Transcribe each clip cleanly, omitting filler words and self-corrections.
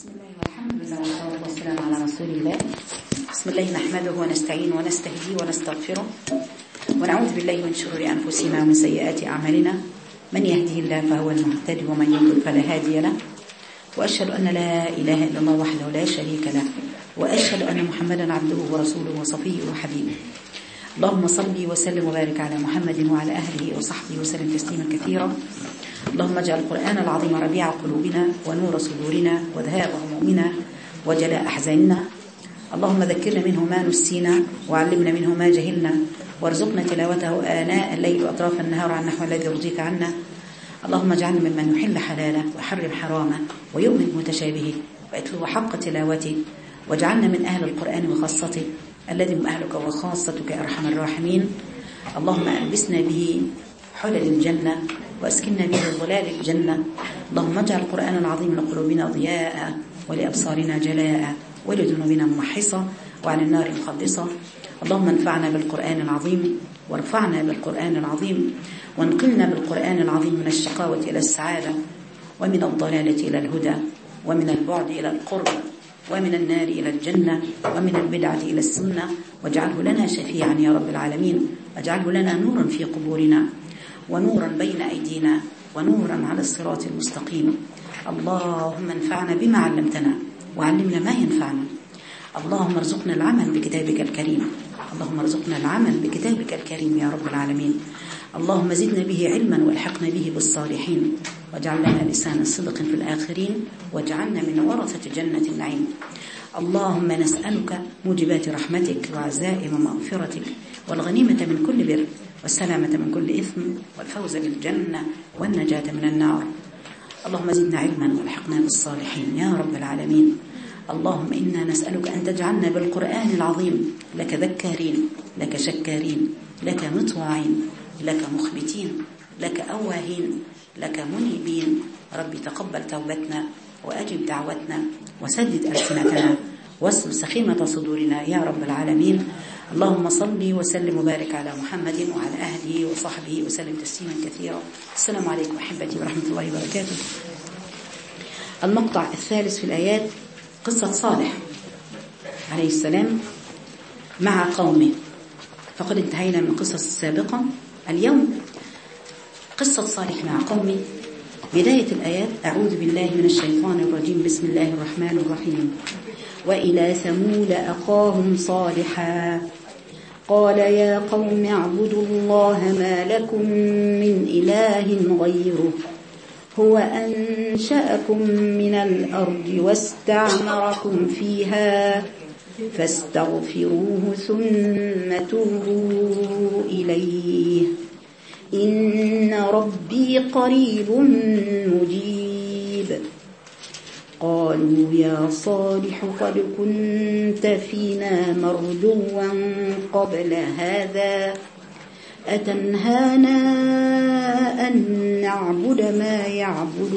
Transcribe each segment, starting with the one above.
بسم الله والحمد لله والصلاة والسلام على رسول الله. بسم الله نحمده ونستعين ونستهديه ونستغفره ونعوذ بالله من شرور أنفسنا ومن سيئات أعمالنا. من يهده الله فهو المهتدي ومن يضلل فلا هادي له. وأشهد أن لا إله إلا الله وحده لا شريك له، وأشهد أن محمدا عبده ورسوله وصفيه وحبيبه. اللهم صل وسلم وبارك على محمد وعلى أهله وصحبه وسلم تسليما كثيرا. اللهم اجعل القرآن العظيم ربيع قلوبنا ونور صدورنا وذهاب همومنا وجلاء أحزاننا. اللهم ذكرنا منه ما نسينا وعلمنا منه ما جهلنا، وارزقنا تلاوته آناء الليل وأطراف النهار عن نحو الذي يرضيك عنا. اللهم اجعلنا ممن يحل حلاله ويحرم حرامه ويؤمن متشابهه ويتلو حق تلاوته، واجعلنا من أهل القرآن وخاصته الذي هم أهلك وخاصتك يا أرحم الراحمين. اللهم ألبسنا به حلل الجنة وأسكننا به ظلال الجنة. اللهم اجعل القرآن العظيم لقلوبنا ضياء ولأبصارنا جلاء ولذنوبنا ممحصة وعن النار مخلصة. اللهم انفعنا بالقرآن العظيم وارفعنا بالقرآن العظيم وانقلنا بالقرآن العظيم من الشقاوة إلى السعادة، ومن الضلالة إلى الهدى، ومن البعد إلى القرب، ومن النار إلى الجنة، ومن البدعة إلى السنة. واجعله لنا شفيعا يا رب العالمين. واجعله لنا نورا في قبورنا ونورا بين أيدينا ونورا على الصراط المستقيم. اللهم انفعنا بما علمتنا وعلمنا ما ينفعنا. اللهم ارزقنا العمل بكتابك الكريم. اللهم ارزقنا العمل بكتابك الكريم يا رب العالمين. اللهم زدنا به علما والحقنا به بالصالحين، واجعل لنا لسان صدق في الآخرين، واجعلنا من ورثة جنة النعيم. اللهم نسألك موجبات رحمتك وعزائم مغفرتك والغنيمة من كل بر والسلامة من كل إثم والفوز بالجنة والنجاة من النار. اللهم زدنا علما والحقنا بالصالحين يا رب العالمين. اللهم إنا نسألك أن تجعلنا بالقرآن العظيم لك ذكارين، لك شكارين، لك مطواعين، لك مخبتين، لك أواهين، لك منيبين. ربي تقبل توبتنا وأجب دعوتنا وسدد ألسنتنا واسلل سخيمة صدورنا يا رب العالمين. اللهم صل وسلم وبارك على محمد وعلى أهله وصحبه وسلم تسليما كثيرا. السلام عليكم أحبتي ورحمة الله وبركاته. المقطع الثالث في الآيات قصة صالح عليه السلام مع قومه، فقد انتهينا من القصص السابقة. اليوم قصة صالح مع قومه. بداية الآيات: أعوذ بالله من الشيطان الرجيم، بسم الله الرحمن الرحيم. وإلى ثمود أخاهم صالحا قال يا قوم اعبدوا الله ما لكم من إله غيره هو أنشأكم من الأرض واستعمركم فيها فاستغفروه ثم توبوا إليه إن ربي قريب مجيب. قالوا يا صالح قد كنت فينا مرجوا قبل هذا أتنهانا أن نعبد ما يعبد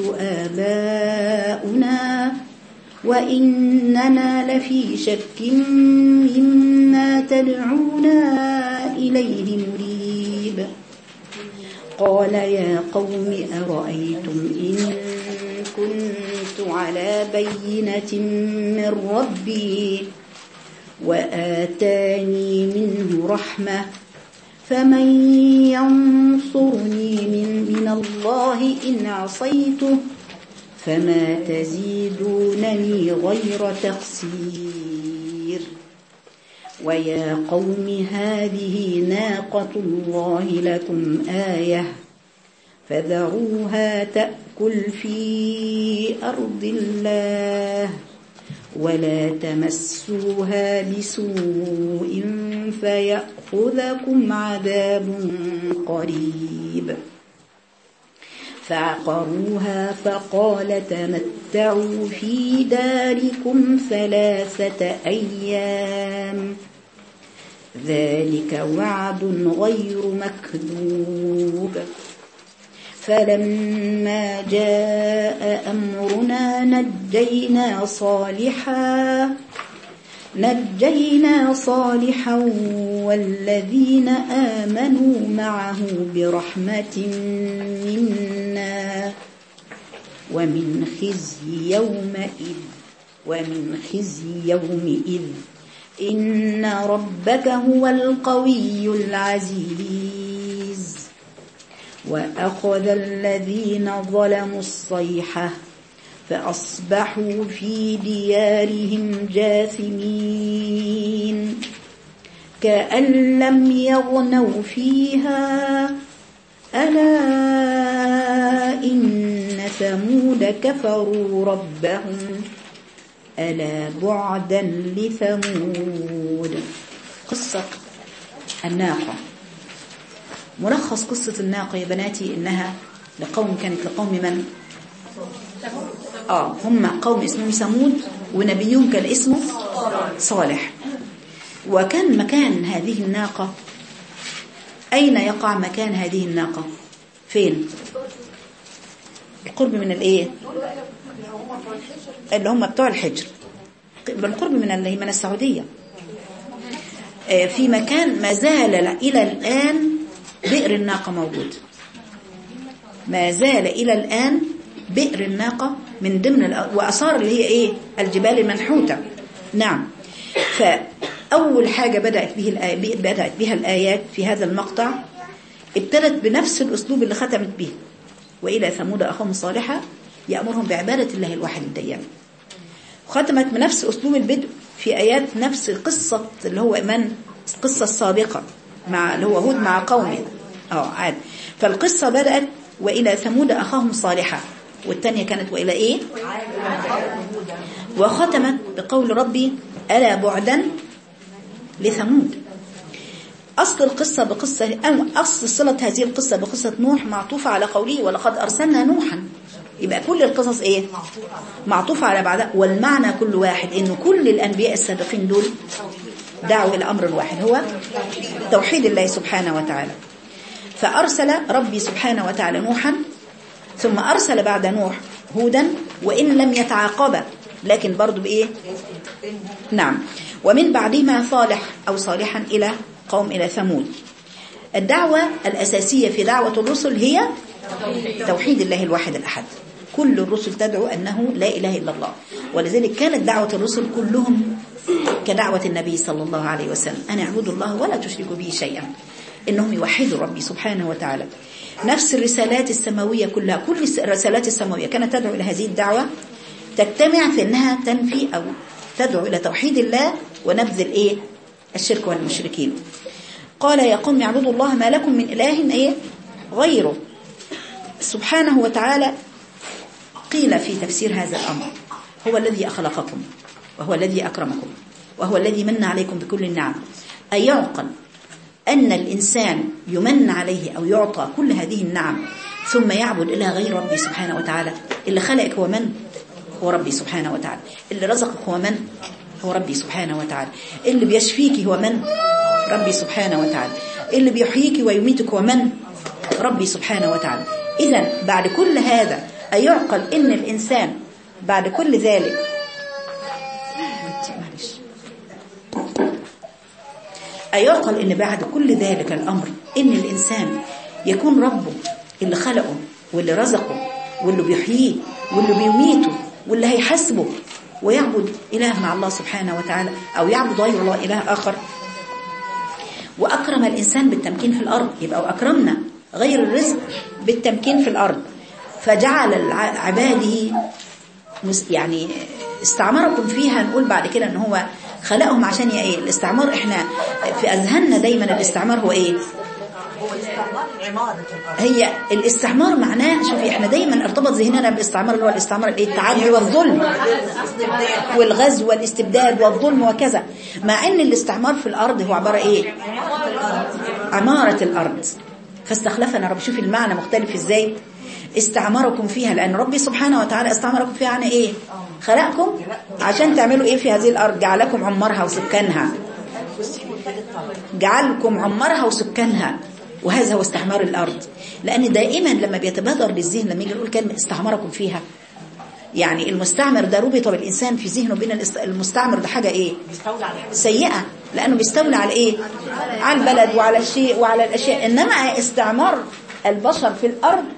آباؤنا وإننا لفي شك مما تدعونا إليه مريب. قال يا قوم أرأيتم إن كنت على بينة من ربي وآتاني منه رحمة فمن ينصرني من الله إن عصيته فما تزيدونني غير تقصير. ويا قوم هذه ناقة الله لكم آية فذروها تأكل في أرض الله ولا تمسوها بسوء فيأخذكم عذاب قريب. فعقروها فقال تمتعوا في داركم 3 أيام ذلك وعد غير مكذوب. فلما جاء أمرنا نجينا صالحا والذين آمنوا معه برحمة منا ومن خزي يومئذ ومن خزي يومئذ إن ربك هو القوي العزيز وأخذ الذين ظلموا الصيحة فأصبحوا في ديارهم جاثمين كأن لم يغنوا فيها ألا إن ثمود كفروا ربهم ألا بعدا لثمود. قصة الناقة. ملخص قصة الناقة يا بناتي إنها كانت لقوم من؟ هم قوم اسمهم ثمود ونبيهم كان اسمه صالح. وكان مكان هذه الناقة، أين يقع مكان هذه الناقة؟ فين؟ القرب من الايه؟ اللي هم بتوع الحجر، بالقرب من السعودية، في مكان ما زال إلى الآن بئر الناقة موجود، ما زال إلى الآن بئر الناقة من ضمن وأثار اللي هي إيه؟ الجبال المنحوتة. نعم. فأول حاجة بدأت بها الآيات في هذا المقطع، ابتدت بنفس الأسلوب اللي ختمت به، وإلى ثمود أخاهم صالحا يأمرهم بعبادة الله الواحد الديان. ختمت بنفس أسلوب البدء في آيات نفس قصة اللي هو القصة السابقة مع اللي هو هود مع قومه. عاد. فالقصة بدأت وإلى ثمود أخاهم صالحا، والثانية كانت وإلى إيه؟ وختمت بقول ربي ألا بعدا لثمود. أصل القصة بقصة أصل صلة هذه القصة بقصة نوح معطوفة على قوله ولقد أرسلنا نوحا. يبقى كل القصص إيه؟ معطوفة على بعضها، والمعنى كل واحد إنه كل الأنبياء السابقين دول دعوا إلى أمر واحد هو توحيد الله سبحانه وتعالى. فأرسل ربي سبحانه وتعالى نوحا، ثم أرسل بعد نوح هودا، وإن لم يتعاقبا لكن برضو بإيه؟ نعم. ومن بعدهما صالحا إلى ثمود. الدعوة الأساسية في دعوة الرسل هي توحيد الله الواحد الأحد. كل الرسل تدعو أنه لا إله إلا الله، ولذلك كانت دعوة الرسل كلهم كدعوة النبي صلى الله عليه وسلم، أن اعبدوا الله ولا تشركوا به شيئا، إنهم يوحدوا ربي سبحانه وتعالى. نفس الرسالات السماوية كلها، كل الرسالات السماوية كانت تدعو إلى هذه الدعوة، تجتمع في أنها تنفي أو تدعو إلى توحيد الله ونبذ الشرك والمشركين. قال يا قوم اعبدوا الله ما لكم من إله غيره سبحانه وتعالى. قيل في تفسير هذا الأمر هو الذي أخلقكم، وهو الذي أكرمكم، وهو الذي من عليكم بكل النعم. أيعقل أن الإنسان يمن عليه أو يعطى كل هذه النعم ثم يعبد إلى غير ربي سبحانه وتعالى؟ اللي خلقك هو من؟ هو ربي سبحانه وتعالى. اللي رزقك هو من؟ هو ربي سبحانه وتعالى. اللي بيشفيك هو من؟ ربي سبحانه وتعالى. اللي بيحييك ويميتك هو من؟ ربي سبحانه وتعالى. إذن بعد كل هذا أيعقل إن الإنسان بعد كل ذلك أيعقل إن بعد كل ذلك الأمر إن الإنسان يكون ربه اللي خلقه واللي رزقه واللي بيحييه واللي بيميته واللي هيحاسبه، ويعبد إله مع الله سبحانه وتعالى أو يعبد غير الله إله آخر؟ وأكرم الإنسان بالتمكين في الأرض، يبقى أكرمنا غير الرزق بالتمكين في الأرض، فجعل عباده يعني استعمركم فيها. نقول بعد كده ان هو خلقهم عشان ايه؟ الاستعمار احنا في اذهاننا دايما الاستعمار هو ايه؟ هو الاستعمار عمارة الارض. هي الاستعمار معناه، شوفي احنا دايما ارتبط ذهننا بالاستعمار اللي هو الاستعمار التعدي والظلم والغزو والاستبداد والظلم وكذا، مع ان الاستعمار في الارض هو عبارة ايه؟ عمارة الارض. فاستخلفنا رب. شوفي المعنى مختلف ازاي؟ استعمركم فيها، لأن ربي سبحانه وتعالى استعمركم فيها عن إيه؟ خلقكم عشان تعملوا إيه في هذه الأرض؟ جعلكم عمرها وسكانها، جعلكم عمرها وسكانها، وهذا هو استعمار الأرض. لأن دائما لما بيتبادر للذهن لما يجي نقول كلمة استعمركم فيها، يعني المستعمر ده ربط بالإنسان في ذهنه بين المستعمر ده حاجة إيه؟ سيئة، لأنه بيستولي على إيه؟ على البلد وعلى الشيء وعلى الأشياء. إنما استعمار البشر في الأرض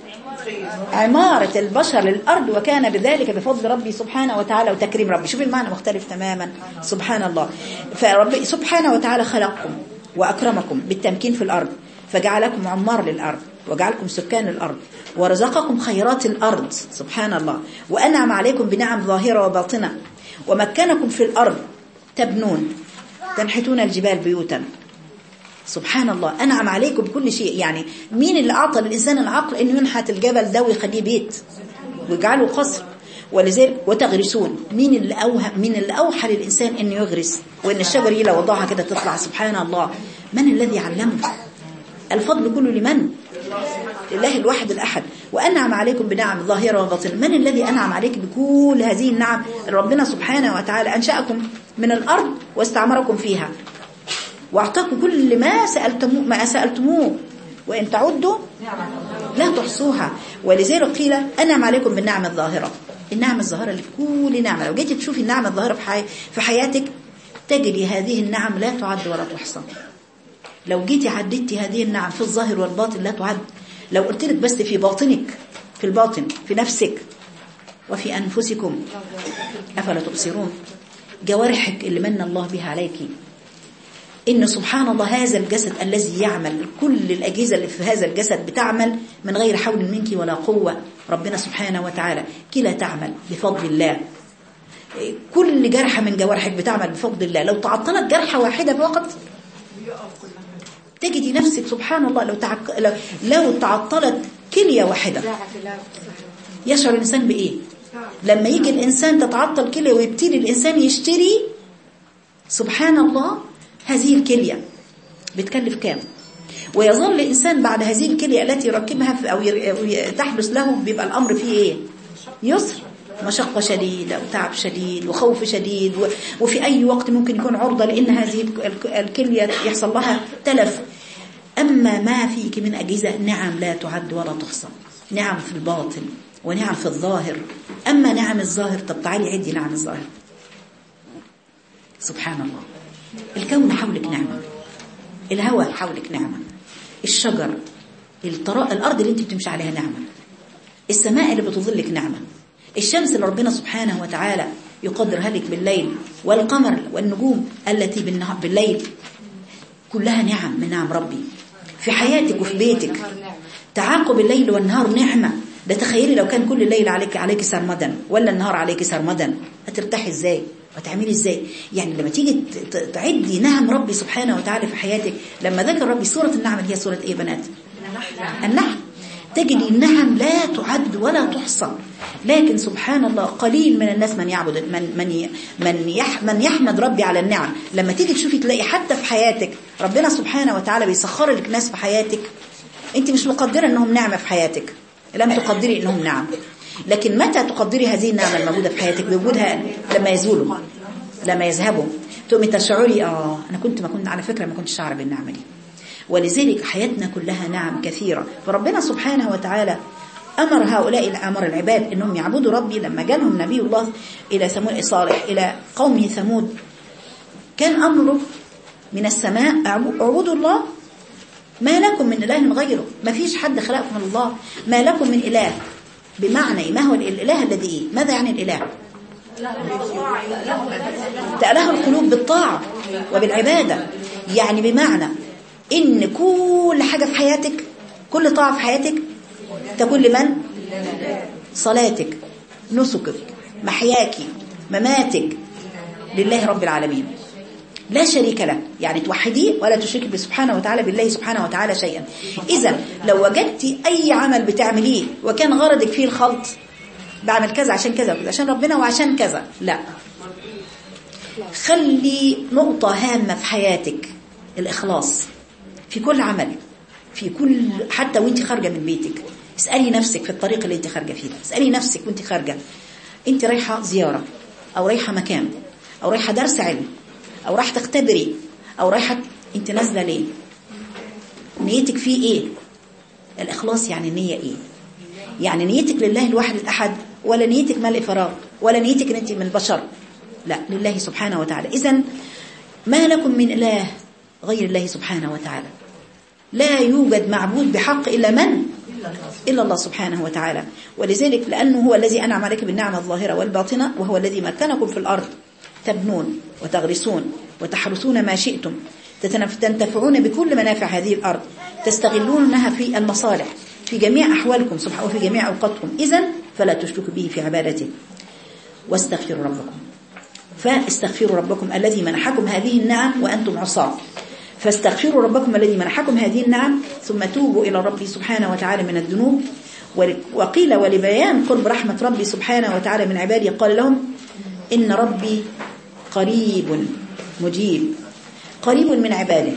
عمارة البشر للأرض، وكان بذلك بفضل ربي سبحانه وتعالى وتكريم ربي. شوف المعنى مختلف تماما. سبحان الله. فربي سبحانه وتعالى خلقكم وأكرمكم بالتمكين في الأرض، فجعلكم عمار للأرض، وجعلكم سكان الأرض، ورزقكم خيرات الأرض سبحان الله، وأنعم عليكم بنعم ظاهرة وباطنة، ومكنكم في الأرض تبنون تنحتون الجبال بيوتا. سبحان الله. أنعم عليكم بكل شيء. يعني مين اللي أعطى للإنسان العقل إنه ينحت الجبل ده ويخليه بيت ويجعله قصر؟ ولذلك وتغرسون. مين اللي أوحى للإنسان إنه يغرس، وإن الشجر لو وضعها كده تطلع؟ سبحان الله. من الذي علمه؟ الفضل كله لمن؟ لله الواحد الأحد. وأنعم عليكم بنعم ظاهرة وباطنة. من الذي أنعم عليك بكل هذه النعم؟ ربنا سبحانه وتعالى أنشأكم من الأرض واستعمركم فيها، واعطاكم كل ما سألتموه، وإن تعدوا لا تحصوها. ولذلك قيل أنعم عليكم بالنعم الظاهرة. النعم الظاهرة اللي في كل نعمة، لو جيتي تشوفي النعم الظاهرة في حياتك تجدي هذه النعم لا تعد ولا تحصى. لو جيتي عددتي هذه النعم في الظاهر والباطن لا تعد. لو قلت لك بس في باطنك، في الباطن، في نفسك وفي أنفسكم أفلا تبصرون. جوارحك اللي من الله بها عليكي، إن سبحان الله هذا الجسد الذي يعمل، كل الأجهزة اللي في هذا الجسد بتعمل من غير حول منك ولا قوة. ربنا سبحانه وتعالى كلا تعمل بفضل الله. كل جرحة من جوارحك بتعمل بفضل الله. لو تعطلت جرحة واحدة فقط تجدي نفسك سبحان الله. لو تعطلت كلية واحدة يشعر الإنسان بإيه؟ لما يجي الإنسان تتعطل كلية ويبتدي الإنسان يشتري، سبحان الله، هذه الكلية بتكلف كام؟ ويظل الإنسان بعد هذه الكلية التي يركبها أو تحدث له بيبقى الأمر فيه إيه؟ يسر، مشقة شديدة وتعب شديد وخوف شديد، وفي أي وقت ممكن يكون عرضة لأن هذه الكلية يحصل لها تلف. أما ما فيك من أجهزة نعم لا تعد ولا تحصى، نعم في الباطن ونعم في الظاهر. أما نعم الظاهر، طب تعالي عدي نعم الظاهر. سبحان الله. الكون حولك نعمة، الهواء حولك نعمة، الشجر، الأرض اللي انت بتمشي عليها نعمة، السماء اللي بتظلك نعمة، الشمس اللي ربنا سبحانه وتعالى يقدرها لك بالليل، والقمر والنجوم التي بالليل، كلها نعم من نعم ربي في حياتك وفي بيتك. تعاقب الليل والنهار نعمة. ده تخيلي لو كان كل الليل عليك سرمدا ولا النهار عليك سرمدا، هترتاحي ازاي وتعملي ازاي؟ يعني لما تيجي تعدي نعم ربي سبحانه وتعالى في حياتك، لما ذكر ربي سورة النعم اللي هي سورة ايه بنات؟ النحل. تجدي النعم لا تعد ولا تحصى. لكن سبحان الله قليل من الناس من يعبد من يحمد ربي على النعم. لما تيجي تشوفي تلاقي حتى في حياتك ربنا سبحانه وتعالى بيسخر لك ناس في حياتك انت مش مقدرة انهم نعمة في حياتك، لم تقدري انهم نعم. لكن متى تقدري هذه النعمة الموجودة في حياتك بوجودها؟ لما يزولوا، لما يذهبوا، تقومي تشعري انا ما كنت على فكرة ما كنتش اعرف النعمة دي. ولذلك حياتنا كلها نعم كثيرة. فربنا سبحانه وتعالى أمر هؤلاء، أمر العباد إنهم يعبدوا ربي. لما جالهم نبي الله إلى ثمود صالح إلى قومه ثمود، كان أمره من السماء اعبدوا الله ما لكم من إله غيره. ما فيش حد خلقكم من الله، ما لكم من إله. بمعنى ما هو الإله الذي إيه؟ ماذا يعني الإله؟ تأله القلوب بالطاعة وبالعبادة. يعني بمعنى إن كل حاجة في حياتك، كل طاعة في حياتك تكون لمن؟ صلاتك، نسكك، محياك، مماتك لله رب العالمين لا شريك له. يعني توحديه ولا تشرك سبحانه وتعالى بالله سبحانه وتعالى شيئا. إذا لو وجدتي أي عمل بتعمليه وكان غرضك فيه الخلط، بعمل كذا عشان كذا عشان ربنا وعشان كذا، لا. خلي نقطة هامة في حياتك الإخلاص في كل عمل، في كل، حتى وانت خارجة من بيتك. اسألي نفسك في الطريق اللي انت خارجة فيه، اسألي نفسك وانت خارجة، انت رايحة زيارة او رايحة مكان او رايحة درس علم او رايحة تختبري او رايحة، انت نازلة ليه؟ نيتك فيه ايه؟ الإخلاص يعني النية ايه؟ يعني نيتك لله الواحد الأحد، ولا نيتك ملء فراغ، ولا نيتك ان انت من البشر؟ لا، لله سبحانه وتعالى. إذن ما لكم من إله غير الله سبحانه وتعالى. لا يوجد معبود بحق إلا من؟ إلا الله سبحانه وتعالى. ولذلك لأنه هو الذي أنعم عليك بالنعمة الظاهرة والباطنة، وهو الذي مكنكم في الأرض تبنون وتغرسون وتحرثون ما شئتم، تنتفعون بكل منافع هذه الأرض، تستغلونها في المصالح في جميع أحوالكم سبحانه وفي جميع أوقاتكم. إذن فلا تشركوا به في عبادته، واستغفروا ربكم. فاستغفروا ربكم الذي منحكم هذه النعم وأنتم عصاة، فاستغفروا ربكم الذي منحكم هذه النعم، ثم توبوا إلى ربي سبحانه وتعالى من الذنوب. وقيل ولبيان قرب رحمة ربي سبحانه وتعالى من عباده قال لهم إن ربي قريب مجيب. قريب من عباده،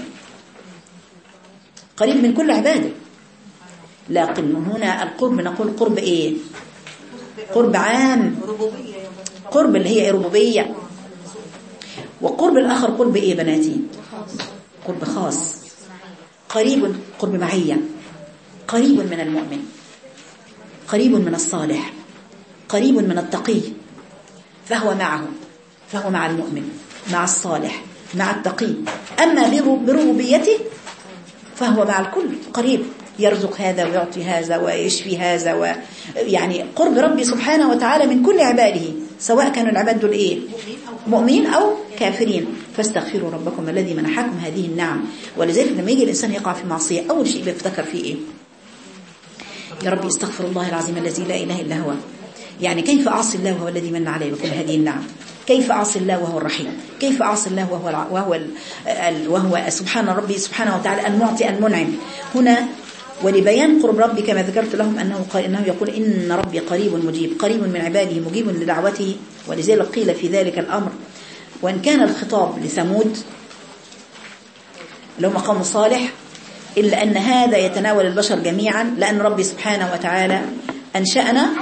قريب من كل عباده. لكن هنا القرب نقول قرب إيه؟ قرب عام، قرب اللي هي ربوبية. وقرب الآخر قرب إيه بناتي؟ قرب خاص. قريب قرب معية، قريب من المؤمن، قريب من الصالح، قريب من التقي، فهو معه، فهو مع المؤمن، مع الصالح، مع التقي. أما بربوبيته فهو مع الكل قريب، يرزق هذا ويعطي هذا ويشفي هذا يعني قرب ربي سبحانه وتعالى من كل عباده، سواء كانوا العباد دول إيه؟ مؤمنين أو كافرين. فاستغفروا ربكم الذي منحكم هذه النعم. ولذلك لما يجي الإنسان يقع في معصية أول شيء بيفتكر فيه إيه؟ يا ربي استغفر الله العظيم الذي لا إله إلا هو. يعني كيف أعصي الله وهو الذي من علي بكل هذه النعم؟ كيف أعصي الله وهو الرحيم؟ كيف أعصي الله وهو سبحان ربي سبحانه وتعالى المعطي المنعم؟ هنا ولبيان قرب ربي كما ذكرت لهم أنه يقول إن ربي قريب مجيب، قريب من عباده مجيب لدعوته. ولذلك قيل في ذلك الأمر وإن كان الخطاب لثمود اللي هم قوم صالح، إلا أن هذا يتناول البشر جميعا، لأن ربي سبحانه وتعالى أنشأنا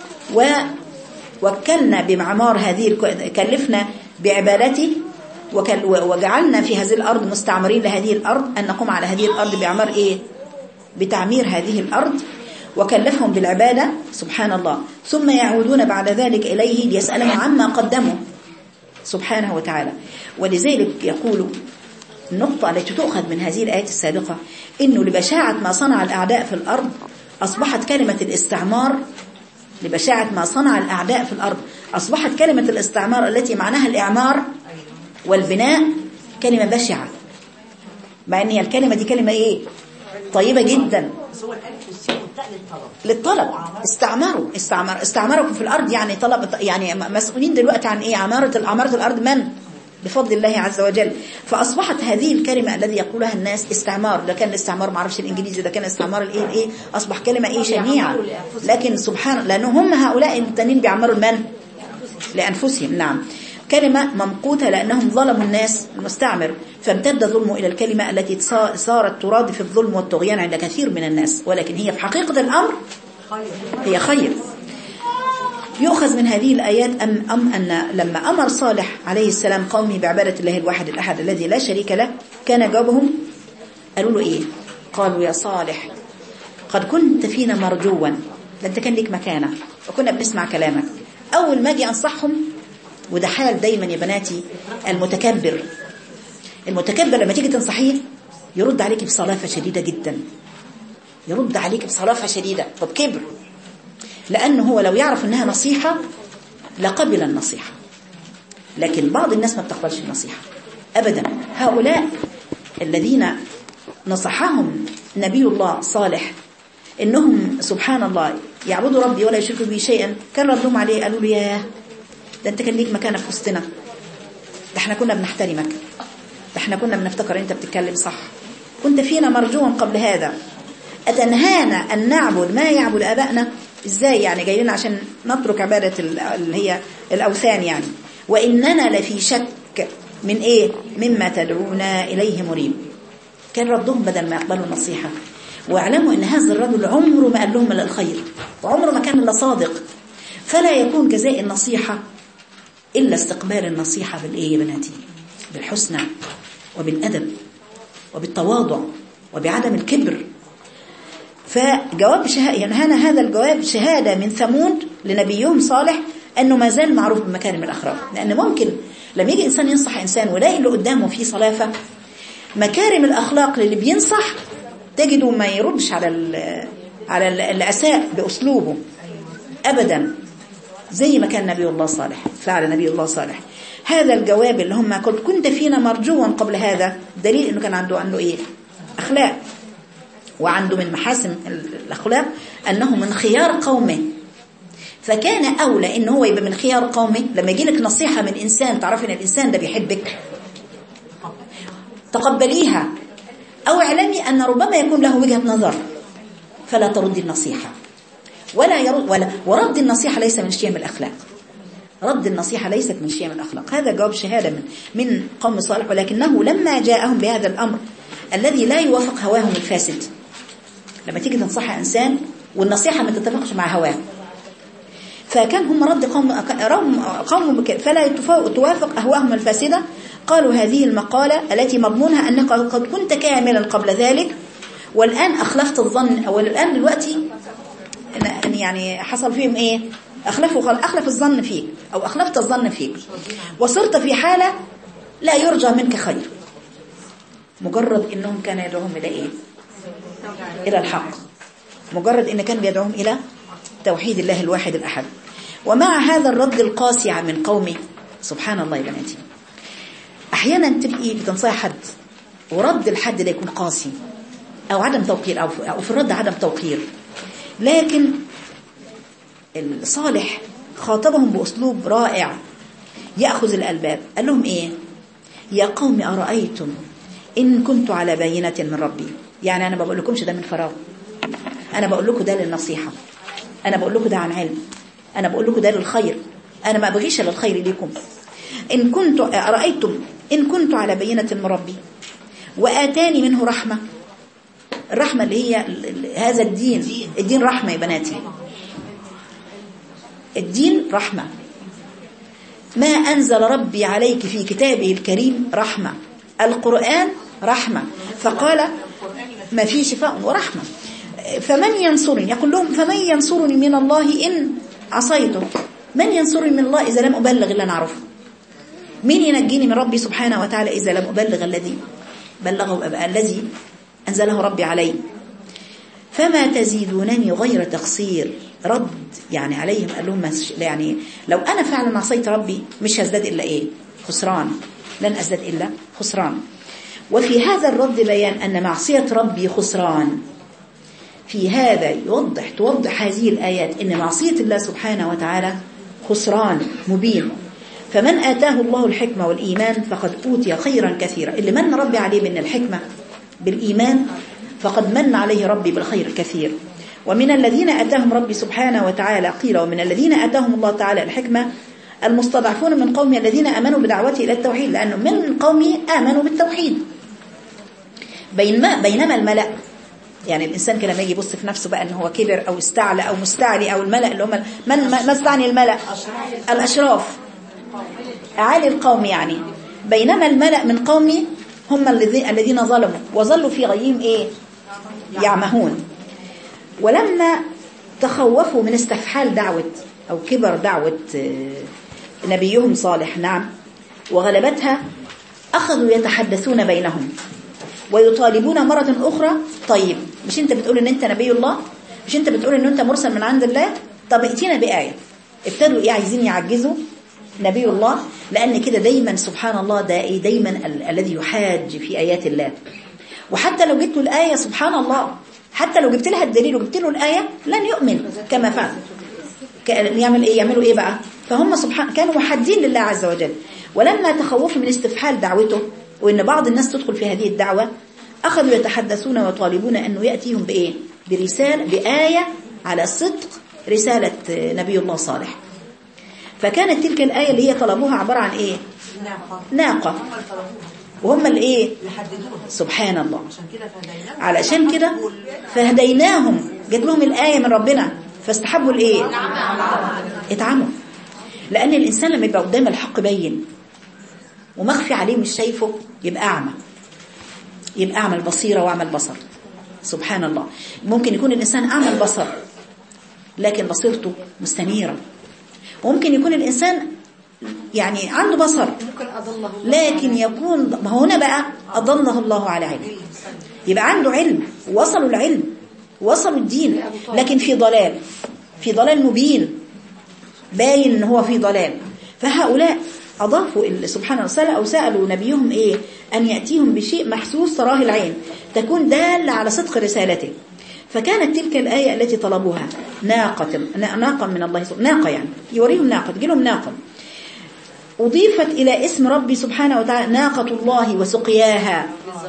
ووكلنا بمعمار هذه، كلفنا بعبادته وجعلنا في هذه الأرض مستعمرين لهذه الأرض، أن نقوم على هذه الأرض بعمار إيه؟ بتعمير هذه الأرض، وكلفهم بالعبادة سبحان الله، ثم يعودون بعد ذلك إليه ليسألهم عما قدموا سبحانه وتعالى. ولذلك يقول النقطة التي تؤخذ من هذه الآيات السابقة إنه لبشاعة ما صنع الأعداء في الأرض أصبحت كلمة الاستعمار، لبشاعة ما صنع الأعداء في الأرض أصبحت كلمة الاستعمار التي معناها الإعمار والبناء كلمة بشعة، مع أن الكلمة دي كلمة إيه؟ طيبة جدا للطلب. استعمركم في الأرض يعني طلب، يعني مسؤولين دلوقتي عن إيه؟ عمارة الأرض من؟ بفضل الله عز وجل. فأصبحت هذه الكلمة الذي يقولها الناس استعمار، ده كان الاستعمار معرفش الإنجليزي، ده كان استعمار الإيه أصبح كلمة إيه شنيعة. لكن سبحان لأنه هم هؤلاء التانيين بيعمروا المن لأنفسهم. نعم كلمة ممقوتة لأنهم ظلموا الناس المستعمر، فامتد ظلمه إلى الكلمة التي صارت ترادف الظلم والطغيان عند كثير من الناس، ولكن هي في حقيقة الأمر هي خير. يؤخذ من هذه الآيات أن لما أمر صالح عليه السلام قومه بعبادة الله الواحد الأحد الذي لا شريك له، كان جوابهم قالوا له إيه؟ قالوا يا صالح قد كنت فينا مرجوا، لأنت كان لك مكانة وكنا بنسمع كلامك. أول ما أجي أنصحهم، وده حال دايما يا بناتي المتكبر لما تيجي تنصحيه يرد عليك بصلافة شديدة جدا، يرد عليك بصلافة شديدة وبكبر، لأنه هو لو يعرف أنها نصيحة لقبل النصيحة. لكن بعض الناس ما بتقبلش النصيحة أبدا. هؤلاء الذين نصحهم نبي الله صالح إنهم سبحان الله يعبدوا ربي ولا يشركوا به شيئا، كان ردهم عليه قالوا له ياه ده أنت كان ليك مكانة في وسطنا، ده احنا كنا بنحترمك، ده احنا كنا بنفتكر أنت بتتكلم صح، كنت فينا مرجوا قبل هذا، أتنهانا أن نعبد ما يعبد آبائنا؟ إزاي يعني جايين عشان نترك عبادة اللي هي الأوثان يعني؟ وإننا لفي شك من إيه؟ مما تدعونا إليه مريب. كان ردهم بدل ما يقبلوا النصيحة، واعلموا أن هذا الرجل عمره ما قال لهم إلا الخير، وعمره ما كان إلا صادق. فلا يكون جزاء النصيحة إلا استقبال النصيحة بالإيه يا بناتي؟ بالحسنى وبالأدب وبالتواضع وبعدم الكبر. فجواب ينهانا هذا الجواب شهادة من ثمود لنبيهم صالح أنه ما زال معروف بمكارم الأخلاق. لأن ممكن لما يجي إنسان ينصح إنسان ولاقي اللي قدامه فيه صلافة، مكارم الأخلاق للي بينصح تجده ما يردش على على اللي أساء بأسلوبه أبدا، زي ما كان نبي الله صالح فعل نبي الله صالح. هذا الجواب اللي هم كنت فينا مرجوا قبل هذا، دليل انه كان عنده ايه؟ اخلاق، وعنده من محاسن الاخلاق انه من خيار قومه. فكان اولى ان هو يبقى من خيار قومه. لما يجي لك نصيحه من انسان تعرفي ان الانسان ده بيحبك، تقبليها، او اعلمي ان ربما يكون له وجهه نظر، فلا تردي النصيحه ولا يرد ورد النصيحه ليس من شيم الاخلاق. رد النصيحة ليست من شيء من الأخلاق. هذا جواب شهادة من قوم صالح، ولكنه لما جاءهم بهذا الأمر الذي لا يوافق هواهم الفاسد. لما تيجي تنصح إنسان والنصيحة ما تتفقش مع هواه، فكان هم رد قوم فلا توافق أهواهم الفاسدة. قالوا هذه المقالة التي مضمونها أنك قد كنت كاملا قبل ذلك، والآن أخلفت الظن، أو الآن دلوقتي يعني حصل فيهم إيه؟ أخلف الظن فيك، أو أخلفت الظن فيك، وصرت في حالة لا يرجى منك خير. مجرد إنهم كان يدعوهم إلى إيه؟ إلى الحق. مجرد إن كان بيدعوهم إلى توحيد الله الواحد الأحد. ومع هذا الرد القاسي من قومه، سبحان الله يا بناتي، أحيانا تبقي بتنصحي حد ورد الحد ده يكون قاسي أو عدم توقير، أو في الرد عدم توقير، لكن الصالح خاطبهم بأسلوب رائع يأخذ الألباب. قال لهم إيه؟ يا قوم أرأيتم إن كنت على بينة من ربي. يعني أنا بقول لكمش ده من فراغ، أنا بقول لكم ده للنصيحة، أنا بقول لكم ده عن علم، أنا بقول لكم ده للخير، أنا ما بغيش للخير لكم. إن كنت أرأيتم إن كنت على بينة من ربي وآتاني منه رحمة. الرحمة اللي هي هذا الدين رحمة يا بناتي، الدين رحمة. ما أنزل ربي عليك في كتابه الكريم رحمة، القرآن رحمة. فقال ما فيه شفاء ورحمة. فمن ينصرني، يقول لهم فمن ينصرني من الله إن عصيته؟ من ينصرني من الله إذا لم أبلغ اللي نعرفه؟ مين ينجيني من ربي سبحانه وتعالى إذا لم أبلغ الذي أنزله ربي علي؟ فما تزيدونني غير تقصير. رد يعني عليهم، قال لهم يعني لو أنا فعلا عصيت ربي مش هزداد إلا إيه؟ خسران، لن أزداد إلا خسران. وفي هذا الرد بيان أن معصية ربي خسران. في هذا توضح هذه الآيات أن معصية الله سبحانه وتعالى خسران مبين. فمن آتاه الله الحكمة والإيمان فقد أوتي خيرا كثيرا. اللي من ربي عليه من الحكمة بالإيمان فقد من عليه ربي بالخير الكثير. ومن الذين أتاهم ربي سبحانه وتعالى قيل ومن الذين أتاهم الله تعالى الحكمة المستضعفون من قومه الذين آمنوا بدعوته إلى التوحيد، لأنه من قومه آمنوا بالتوحيد. بينما الملأ، يعني الإنسان كده لما يجي يبص في نفسه بقى أنه هو كبر أو استعلى أو مستعلي، أو الملأ اللي هم ما استعني الملأ الأشراف أعالي القوم يعني. بينما الملأ من قومه هم الذين ظلموا وظلوا في غيهم إيه؟ يعمهون. ولما تخوفوا من استفحال دعوة أو كبر دعوة نبيهم صالح، نعم، وغلبتها، أخذوا يتحدثون بينهم ويطالبون مرة أخرى. طيب مش أنت بتقول أن أنت نبي الله؟ مش أنت بتقول أن أنت مرسل من عند الله؟ طب ائتنا بآية. ابتدوا إيه؟ عايزين يعجزوا نبي الله، لأن كده دايما سبحان الله دايما الذي يحاج في آيات الله. وحتى لو جبت له الآية سبحان الله، حتى لو جبت لها الدليل وجبت له الآية لن يؤمن كما فعل. يعملوا إيه بقى؟ فهم كانوا محدين لله عز وجل. ولما تخوفوا من استفحال دعوته وإن بعض الناس تدخل في هذه الدعوة، أخذوا يتحدثون ويطالبون أنه يأتيهم بإيه؟ بآية على صدق رسالة نبي الله صالح. فكانت تلك الآية اللي هي طلبوها عبارة عن إيه؟ ناقة. وهم الإيه؟ سبحان الله. علشان كده فهديناهم، جت لهم الآية من ربنا فاستحبوا الإيه؟ اتعموا. لأن الإنسان لما يبقى قدام الحق بين ومخفي عليه مش شايفه يبقى أعمى البصيرة وأعمى البصر. سبحان الله. ممكن يكون الإنسان أعمى البصر لكن بصيرته مستنيرة، وممكن يكون الإنسان يعني عنده بصر لكن يكون، ما هنا بقى أضله الله على علم، يبقى عنده علم ووصلوا العلم وصلوا الدين لكن في ضلال، في ضلال مبين باين ان هو في ضلال. فهؤلاء أضافوا سبحان الله أو سألوا نبيهم إيه؟ أن يأتيهم بشيء محسوس تراه العين تكون دالة على صدق رسالته. فكانت تلك الآية التي طلبوها ناقة من الله، ناقة يعني يوريهم ناقة، تجيلهم ناقة أضيفت إلى اسم ربي سبحانه وتعالى ناقة الله وسقياها.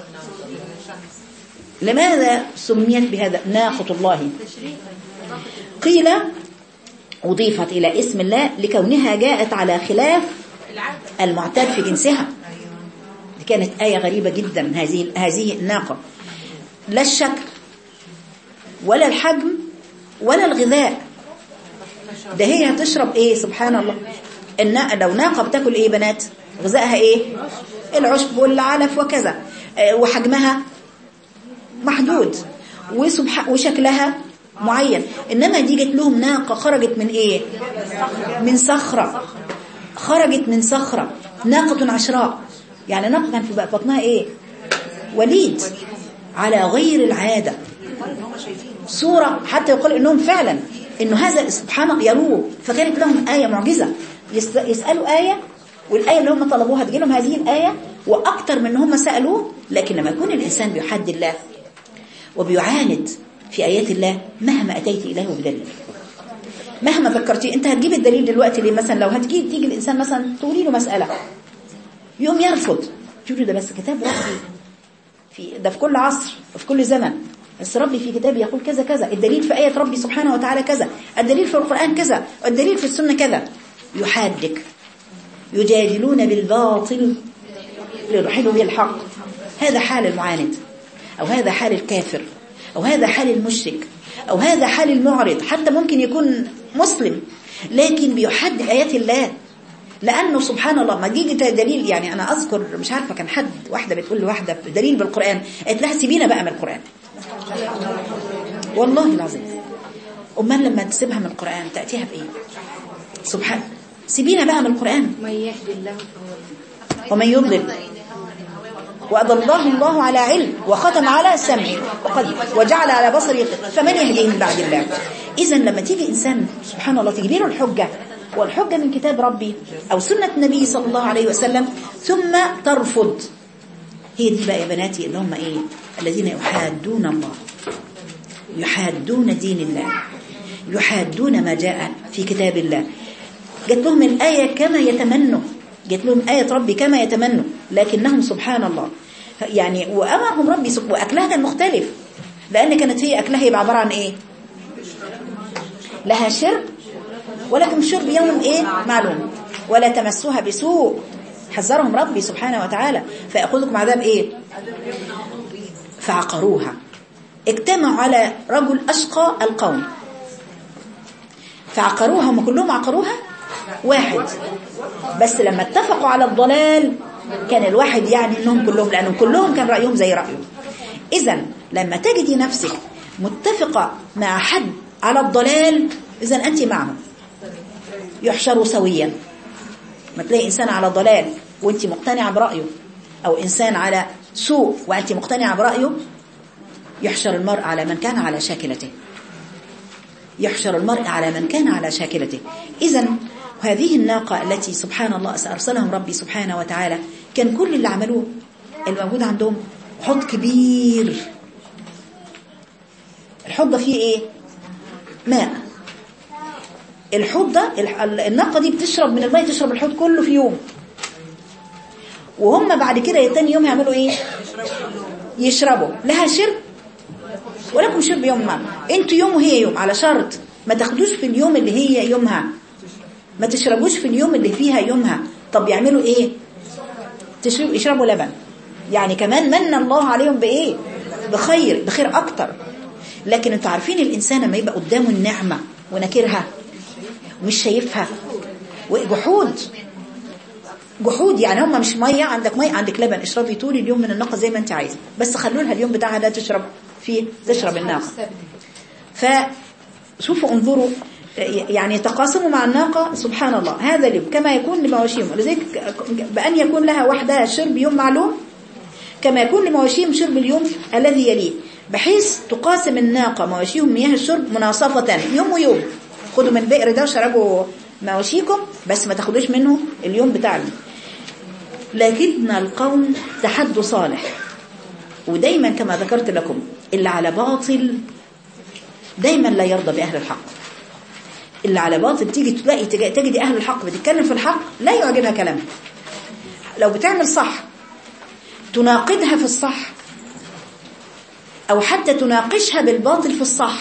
لماذا سميت بهذا ناقة الله؟ قيل أضيفت إلى اسم الله لكونها جاءت على خلاف المعتاد في جنسها. دي كانت آية غريبة جدا. هذه الناقة لا الشكل ولا الحجم ولا الغذاء، ده هي هتشرب ايه؟ سبحان الله. لو ناقة بتاكل ايه بنات؟ غذائها ايه؟ العشب والعلف وكذا، وحجمها محدود وشكلها معين. انما دي جت لهم ناقة خرجت من ايه؟ من صخرة، خرجت من صخرة، ناقة عشراء. يعني ناقة كان في بطنها ايه؟ وليد على غير العادة، صورة حتى يقول انهم فعلا انه هذا سبحان الله يروه. فكانت لهم آية معجزة، يسألوا آية والآية اللي هم طلبوها تجيلهم هذه الآية وأكتر من هم سألوه. لكن لما يكون الإنسان بيحد الله وبيعاند في آيات الله مهما أتيت إليه بدليل، مهما فكرتي انت هتجيب الدليل دلوقتي ليه؟ مثلا لو تيجي الإنسان مثلا تقولي له مسألة يوم يرفض، تقولي ده بس كتاب ربي ده في كل عصر وفي كل زمن، بس ربي في كتابه يقول كذا كذا، الدليل في آية ربي سبحانه وتعالى كذا، الدليل في القرآن كذا، الدليل في السنة كذا. يحادك، يجادلون بالباطل ليضحكوا به الحق. هذا حال المعاند، أو هذا حال الكافر، أو هذا حال المشرك، أو هذا حال المعرض. حتى ممكن يكون مسلم لكن بيحد آيات الله، لأنه سبحان الله ما جيجي دليل. يعني أنا أذكر مش عارفة كان حد واحدة بتقول لواحدة دليل بالقرآن، قالت لها سيبينا بقى من القرآن. والله العظيم أمال لما تسيبها من القرآن تأتيها بإيه؟ سبحان، سيبينا بقى من القرآن. من يهدي الله ومن يضلل وأضل الله على علم وختم على سمعه وجعل على بصره فمن يهديه من بعد الله. إذن لما تيجي إنسان سبحان الله تجيب له الحجة، والحجة من كتاب ربي أو سنة النبي صلى الله عليه وسلم، ثم ترفض، هي دي بقى يا بناتي اللي هم إيه؟ الذين يحادون الله، يحادون دين الله، يحادون ما جاء في كتاب الله. جت لهم الآية كما يتمنوا، جت لهم آية ربي كما يتمنوا، لكنهم سبحان الله يعني وأمرهم ربي وأكلها كان مختلف، لأن كانت هي أكلها يبقى عبارة عن إيه؟ لها شرب، ولكن شرب يوم إيه؟ معلوم، ولا تمسوها بسوء، حذرهم ربي سبحانه وتعالى فيأخذكم عذاب إيه؟ فعقروها. اجتمعوا على رجل أشقى القوم فعقروها. هم كلهم عقروها واحد، بس لما اتفقوا على الضلال كان الواحد يعني انهم كلهم، لانهم كلهم كان رأيهم زي رأيه. اذا لما تجدي نفسك متفقة مع حد على الضلال، اذا انت معهم، يحشروا سويا. ما تلاقي انسان على ضلال وانت مقتنعة برأيه، او انسان على سوء وانت مقتنعة برأيه، يحشر المرء على من كان على شاكلته، يحشر المرء على من كان على شاكلته. إذن هذه الناقة التي سبحان الله أرسلهم ربي سبحانه وتعالى، كان كل اللي عملوه الموجود عندهم حوض كبير. الحوض ده فيه إيه؟ ماء. الحوض ده الناقة دي بتشرب من الماء، تشرب الحوض كله في يوم، وهم بعد كده تاني يوم يعملوا إيه؟ يشربوا. لها شرب ولكم شرب يوم ما، انتوا يوم وهي يوم، على شرط ما تاخدوش في اليوم اللي هي يومها، ما تشربوش في اليوم اللي فيها يومها. طب يعملوا ايه؟ يشربوا لبن. يعني كمان من الله عليهم بايه؟ بخير اكتر. لكن انتوا عارفين الانسان لما يبقى قدامه النعمة ونكرها ومش شايفها، وجحود يعني هم مش مية، عندك مية عندك لبن، اشربي طول اليوم من الناقة زي ما انت عايزة، بس خلوا لها اليوم بتاعها ده تشرب فيه، تشرب الناقة. فشوفوا انظروا يعني تقاسموا مع الناقة سبحان الله. هذا اليوم كما يكون لمواشيهم، ولذلك بأن يكون لها وحدها شرب يوم معلوم، كما يكون لمواشيهم شرب اليوم الذي يليه، بحيث تقاسم الناقة مواشيهم مياه الشرب مناصفة يوم ويوم. خدوا من البئر ده شربوا مواشيكم، بس ما تاخدوش منه اليوم بتاعنا. لكن القوم تحدوا صالح، ودايما كما ذكرت لكم اللي على باطل دايما لا يرضى بأهل الحق. اللي على باطل تيجي تجد أهل الحق بتتكلم في الحق لا يعجبها كلامها. لو بتعمل صح تناقضها في الصح، أو حتى تناقشها بالباطل في الصح.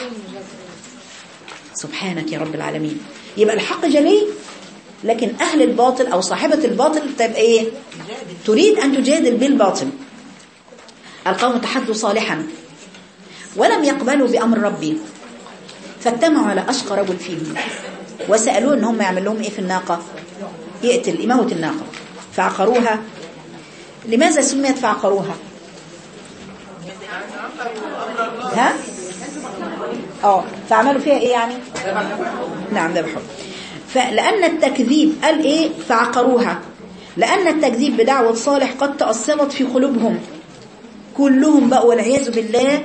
سبحانك يا رب العالمين. يبقى الحق جلي، لكن أهل الباطل أو صاحبة الباطل تبقى إيه؟ تريد أن تجادل بالباطل. القوم تحدوا صالحا ولم يقبلوا بأمر ربي، فاجتمعوا على أشقى رجل فيهم وسألوه إن هم يعمل لهم إيه في الناقة، يموت الناقة. فعقروها. لماذا سميت فعقروها؟ ها؟ فعملوا فيها إيه يعني؟ نعم ذبحوا. فلأن التكذيب قال إيه؟ فعقروها، لأن التكذيب بدعوة صالح قد تأصلت في قلوبهم كلهم بقى والعياذ بالله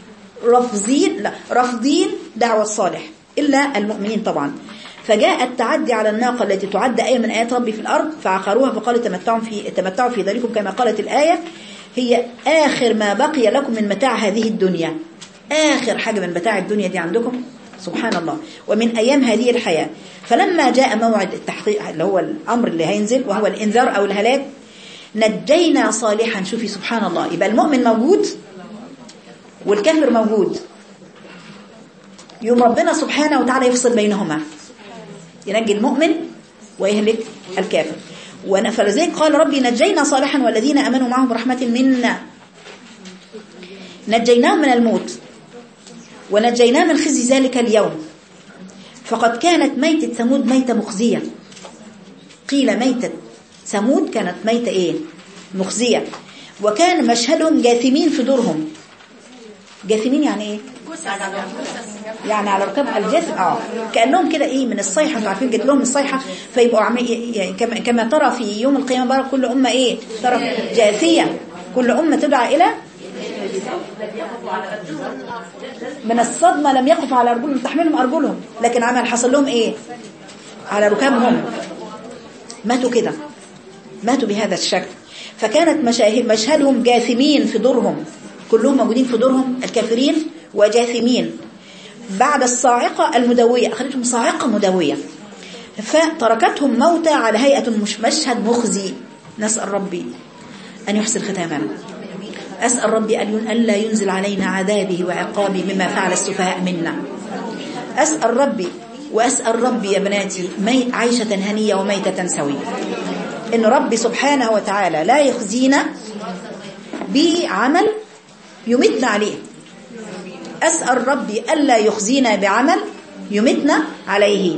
رافضين دعوة صالح إلا المؤمنين طبعا. فجاء التعدي على الناقة التي تعد آية من آيات ربي في الأرض، فعقروها فقال تمتعوا في ذلكم، كما قالت الآية هي آخر ما بقي لكم من متاع هذه الدنيا. آخر حاجة من متاع الدنيا دي عندكم، سبحان الله، ومن أيام هذه الحياة. فلما جاء موعد التحقيق اللي هو الأمر اللي هينزل وهو الإنذار أو الهلاك، نجينا صالحا. شوفي سبحان الله، يبقى المؤمن موجود والكافر موجود، يوم ربنا سبحانه وتعالى يفصل بينهما، ينجي المؤمن ويهلك الكافر. فلذلك قال ربي نجينا صالحا والذين امنوا معه برحمه منا، نجيناهم من الموت ونجيناه من خزي ذلك اليوم. فقد كانت ميتة ثمود ميتة مخزية. قيل ميتة ثمود كانت ميتة ايه؟ مخزية. وكان مشهدهم جاثمين في دورهم. جاثمين يعني ايه؟ يعني على ركاب الجسم. كأنهم كده ايه من الصيحة، انتوا عارفين جت لهم الصيحة فيبقوا يعني كما ترى في يوم القيامة بقى كل أمة ايه؟ ترى جاثية، كل أمة تدعى إلى من الصدمة لم يقف على أرجلهم تحملهم أرجلهم، لكن عمل حصل لهم ايه؟ على ركابهم ماتوا كده، ماتوا بهذا الشكل. فكانت مشهدهم جاثمين في دورهم، كلهم موجودين في دورهم الكافرين وجاثمين بعد الصاعقة المدوية، أخذتهم صاعقة مدوية، فتركتهم موتى على هيئة مشهد مخزي. نسأل ربي أن يحسن ختامنا، أسأل ربي ألا ينزل علينا عذابه وعقابه مما فعل السفهاء منا. أسأل ربي وأسأل ربي يا بناتي عيشة هنية وميتة سوية، إن ربي سبحانه وتعالى لا يخزينا بعمل يمتنا عليه. أسأل ربي ألا يخزينا بعمل يمتنا عليه،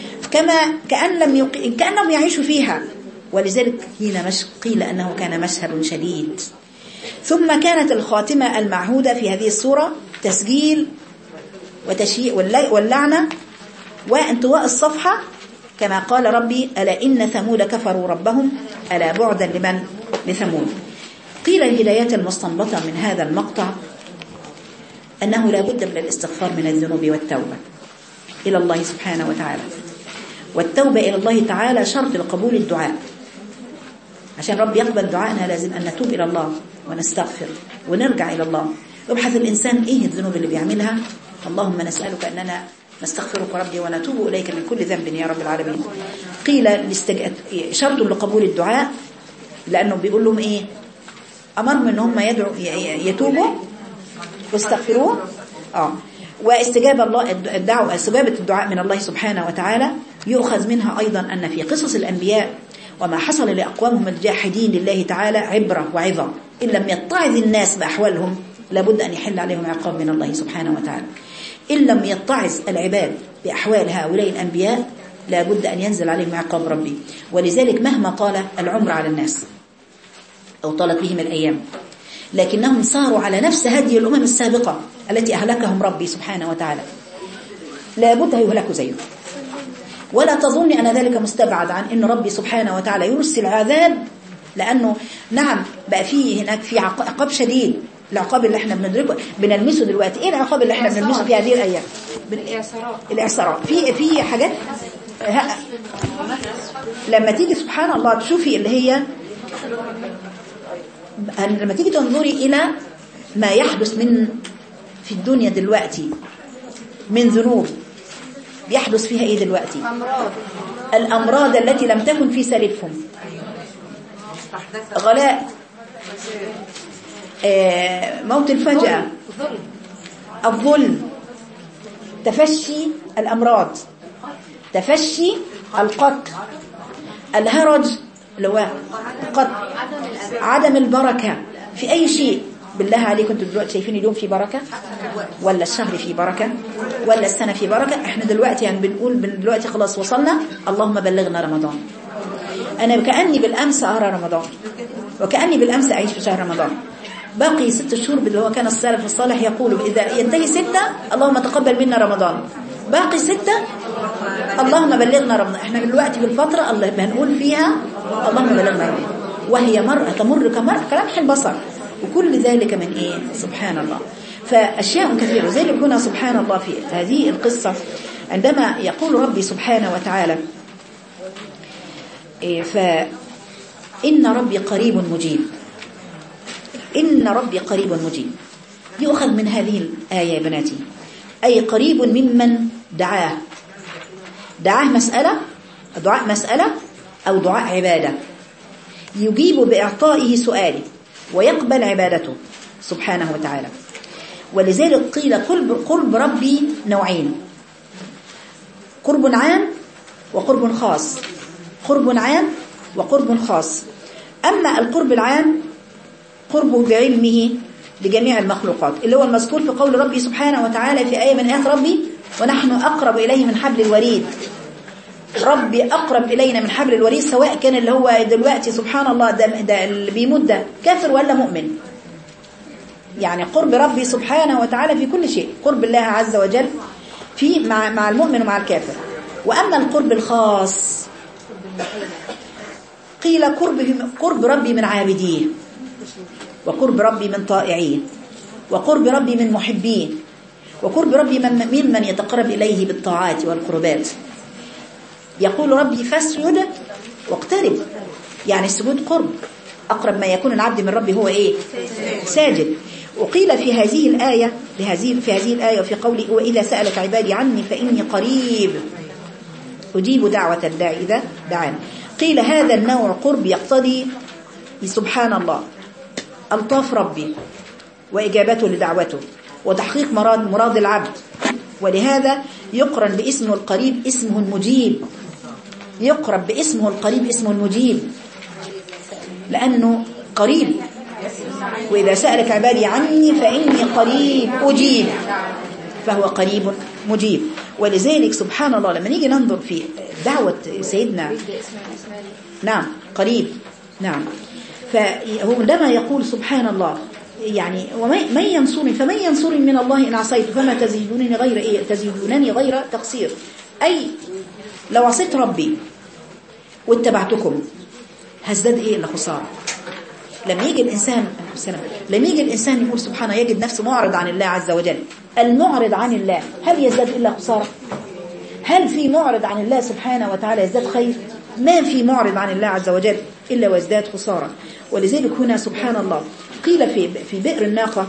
كأنهم يعيشوا فيها. ولذلك قيل أنه كان مشهد شديد. ثم كانت الخاتمة المعهودة في هذه السورة تسجيل وتشييع واللعنة وانطواء الصفحة، كما قال ربي ألا إن ثمود كفروا ربهم ألا بعدا لثمود. قيل الهدايات المستنبطة من هذا المقطع أنه لا بد من الاستغفار من الذنوب والتوبة إلى الله سبحانه وتعالى. والتوبة إلى الله تعالى شرط لقبول الدعاء. عشان رب يقبل دعائنا لازم أن نتوب إلى الله ونستغفر ونرجع إلى الله. يبحث الإنسان إيه الذنوب اللي بيعملها. اللهم نسألك أننا نستغفرك ربي ونتوب إليك من كل ذنب يا رب العالمين. قيل شرط لقبول الدعاء، لأنه بيقول لهم إيه؟ أمرهم أن هم يتوبوا واستغفروه. واستجابة الله الدعوة، استجابة الدعاء من الله سبحانه وتعالى يؤخذ منها أيضا أن في قصص الأنبياء وما حصل لأقوامهم الجاحدين لله تعالى عبرة وعظة. إن لم يتعظ الناس بأحوالهم لابد أن يحل عليهم عقاب من الله سبحانه وتعالى. إن لم يتعظ العباد بأحوال هؤلاء الأنبياء لابد أن ينزل عليهم عقاب ربي. ولذلك مهما طال العمر على الناس أو طالت بهم الأيام، لكنهم صاروا على نفس هذه الأمم السابقة التي أهلكهم ربي سبحانه وتعالى، لابد يهلكوا زيهم. ولا تظن أن ذلك مستبعد عن أن ربي سبحانه وتعالى يرسل عذاب لأنه نعم بقى فيه هناك في عقاب شديد. العقاب اللي احنا بنلمسه دلوقتي، ايه العقاب اللي احنا بنلمسه في هذه الايام؟ الاعصارات. في حاجات لما تيجي سبحان الله تشوفي اللي هي لما تيجي تنظري الى ما يحدث في الدنيا دلوقتي من ذنوب، بيحدث فيها ايه دلوقتي؟ الامراض التي لم تكن في سلفهم، غلاء، موت الفجأة، الظلم، تفشي الأمراض، تفشي القتل، الهرج اللي هو القتل، عدم البركة في أي شيء. بالله عليكم انتوا دلوقتي شايفين اليوم في بركة ولا الشهر في بركة ولا السنة في بركة؟ احنا دلوقتي يعني بنقول دلوقتي خلاص وصلنا، اللهم بلغنا رمضان. أنا كأني بالأمس أرى رمضان، وكأني بالأمس أعيش في شهر رمضان. باقي 6 شهور اللي هو كان السلف الصالح يقول إذا ينتهي 6 اللهم تقبل منا رمضان، باقي 6 اللهم بلغنا رمضان. احنا دلوقتي في الفترة اللي هنقول فيها اللهم بلغنا رمضان، وهي مرأة تمر كلمح البصر، وكل ذلك من ايه؟ سبحان الله. فأشياء كثيرة زي اللي كنا سبحان الله في هذه القصة عندما يقول ربي سبحانه وتعالى فإن ربي قريب مجيب. إن ربي قريب مجيب يؤخذ من هذه الآية يا بناتي، أي قريب ممن دعاه مسألة، دعاء مسألة أو دعاء عبادة، يجيب بإعطائه سؤاله ويقبل عبادته سبحانه وتعالى. ولذلك قيل قرب ربي نوعين، قرب عام وقرب خاص، قرب عام وقرب خاص. أما القرب العام قربه بعلمه لجميع المخلوقات، اللي هو المذكور في قول ربي سبحانه وتعالى في آية من آيات ربي ونحن أقرب إليه من حبل الوريد. ربي أقرب إلينا من حبل الوريد، سواء كان اللي هو دلوقتي سبحان الله ده اللي بيموت ده كافر ولا مؤمن. يعني قرب ربي سبحانه وتعالى في كل شيء، قرب الله عز وجل في مع المؤمن ومع الكافر. وأما القرب الخاص قيل قرب ربي من عابديه، وقرب ربي من طائعيه، وقرب ربي من محبيه، وقرب ربي ممن يتقرب إليه بالطاعات والقربات. يقول ربي فاسجد واقترب، يعني السجود قرب، أقرب ما يكون العبد من ربي هو إيه؟ ساجد. وقيل في هذه الآية في هذه الآية وفي قوله وإذا سألك عبادي عني فإني قريب أجيب دعوة الداعي إذا دعان. قيل هذا النوع قرب يقتضي سبحان الله ألطاف ربي وإجابته لدعوته وتحقيق مراد العبد، ولهذا يقرن باسمه القريب اسمه المجيب، يقرب باسمه القريب اسمه المجيب لأنه قريب. وإذا سألك عبادي عني فإني قريب أجيب، فهو قريب مجيب. ولذلك سبحان الله لما نيجي ننظر في دعوة سيدنا نعم قريب نعم، فهو عندما يقول سبحان الله يعني ومن ينصرني فمن ينصرني من الله إن عصيت فما تزيدونني غير إيه؟ تزيدونني غير تقصير. أي لو عصيت ربي واتبعتكم هزداد إيه إلا خسارة. لما يجي الإنسان يقول سبحانه يجد نفسه معرض عن الله عز وجل. المعرض عن الله هل يزداد إلا خسارة؟ هل في معرض عن الله سبحانه وتعالى يزداد خير؟ ما في معرض عن الله عز وجل إلا ويزداد خسارة. ولذلك هنا سبحان الله قيل في بئر الناقة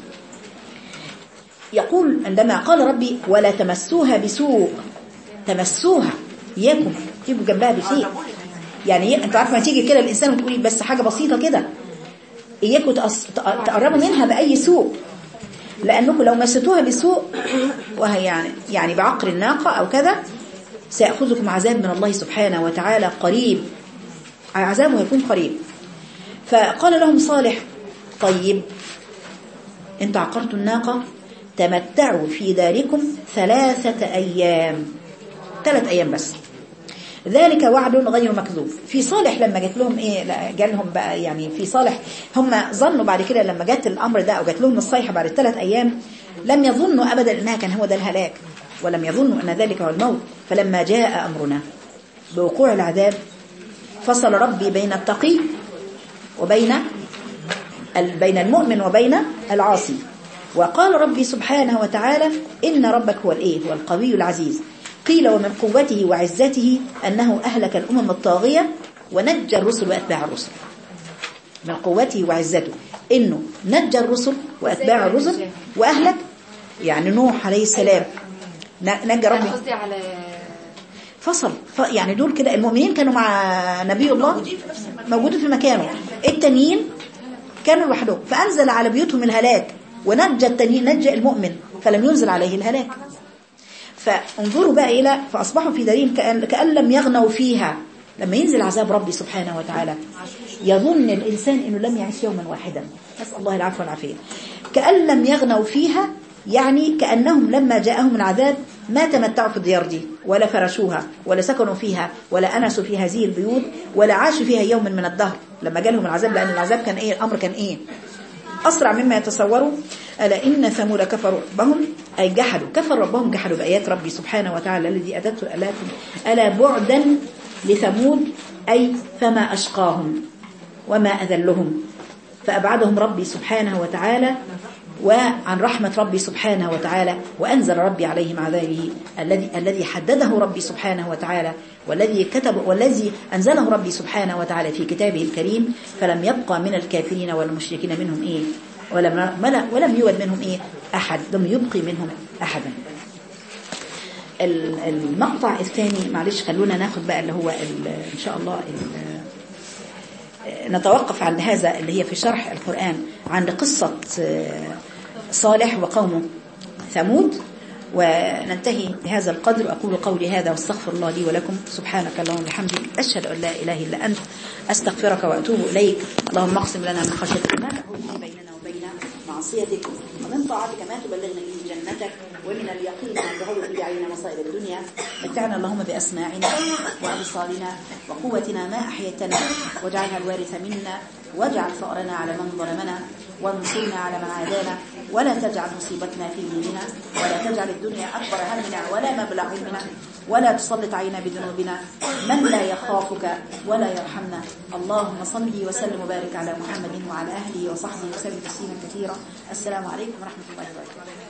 يقول عندما قال ربي ولا تمسوها بسوء، تمسوها إياكم تجيبوا جنبها بشيء، يعني انت عارف ما تيجي كده الإنسان وتقولي بس حاجة بسيطة كده إياكم تقربوا منها بأي سوء، لأنكم لو مستوها بسوء وهي يعني بعقر الناقة أو كذا سيأخذكم عذاب من الله سبحانه وتعالى قريب، عذابه يكون قريب. فقال لهم صالح طيب انتوا عقرتوا الناقة تمتعوا في داركم 3 أيام، 3 أيام بس، ذلك وعد غير مكذوب. في صالح لما جت لهم ايه جاء لهم بقى يعني في صالح هم ظنوا بعد كده لما جت الأمر ده أو جت لهم الصيحة بعد 3 أيام لم يظنوا أبدا أنها كان هو ده الهلاك، ولم يظنوا أن ذلك هو الموت. فلما جاء أمرنا بوقوع العذاب فصل ربي بين التقي وبين بين المؤمن وبين العاصي. وقال ربي سبحانه وتعالى إن ربك هو هو القوي العزيز. قيل ومن قوته وعزته أنه أهلك الأمم الطاغية ونجى الرسل وأتباع الرسل. من قوته وعزته إنه نجى الرسل وأتباع الرسل وأهلك، يعني نوح عليه السلام نجى ربي على فصل يعني دول كده المؤمنين كانوا مع نبي الله موجودين في مكانه، التانيين كانوا لوحدهم، فأنزل على بيوتهم الهلاك ونجى التانيين، نجى المؤمن فلم ينزل عليه الهلاك. فانظروا بقى إلى فأصبحوا في دارهم كأن لم يغنوا فيها. لما ينزل عذاب ربي سبحانه وتعالى يظن الإنسان إنه لم يعيش يوما واحدا، نسأل الله العفو والعافية. كأن لم يغنوا فيها يعني كأنهم لما جاءهم العذاب ما تمتعوا في الديار دي ولا فرشوها ولا سكنوا فيها ولا أنسوا في هذه البيوت ولا عاشوا فيها يوما من الدهر لما جالهم العذاب، لأن العذاب كان إيه؟ الأمر كان إيه؟ أسرع مما يتصوروا. ألا إن ثمود كفروا ربهم أي جحدوا، كفر ربهم جحدوا بآيات ربي سبحانه وتعالى الذي أدته الآلات. ألا بعدا لثمود أي فما أشقاهم وما أذلهم، فأبعدهم ربي سبحانه وتعالى وعن رحمة ربي سبحانه وتعالى، وأنزل ربي عليهم عذابه الذي حدده ربي سبحانه وتعالى والذي أنزله ربي سبحانه وتعالى في كتابه الكريم. فلم يبقى من الكافرين والمشركين منهم إيه ولم يوجد منهم إيه أحد، لم يبقي منهم أحدا. المقطع الثاني معلش خلونا ناخد بقى اللي هو إن شاء الله نتوقف عند هذا اللي هي في شرح القرآن عند قصة صالح وقومه ثمود، وننتهي بهذا القدر. أقول قولي هذا واستغفر الله لي ولكم. سبحانك اللهم وبحمدك أشهد أن لا إله إلا أنت أستغفرك وأتوب إليك. اللهم اقسم لنا من خشيتك ما تحول بيننا وبين معصيتك، ومن طاعتك ما تبلغنا به جنتك، ومن اليقين ما تهون به علينا مصائب الدنيا. متعنا اللهم بأسماعنا وأبصارنا وقوتنا ما أحييتنا، واجعلها الوارث منا، واجعل ثأرنا على من ظلمنا، وانصرنا على من عادانا، ولا تجعل مصيبتنا في ديننا، ولا تجعل الدنيا أكبر همنا ولا مبلغ علمنا، ولا تسلط علينا بذنوبنا من لا يخافك ولا يرحمنا. اللهم صل وسلم وبارك على محمد وعلى أهله وصحبه وسلم تسليما كثيرا. السلام عليكم ورحمة الله وبركاته.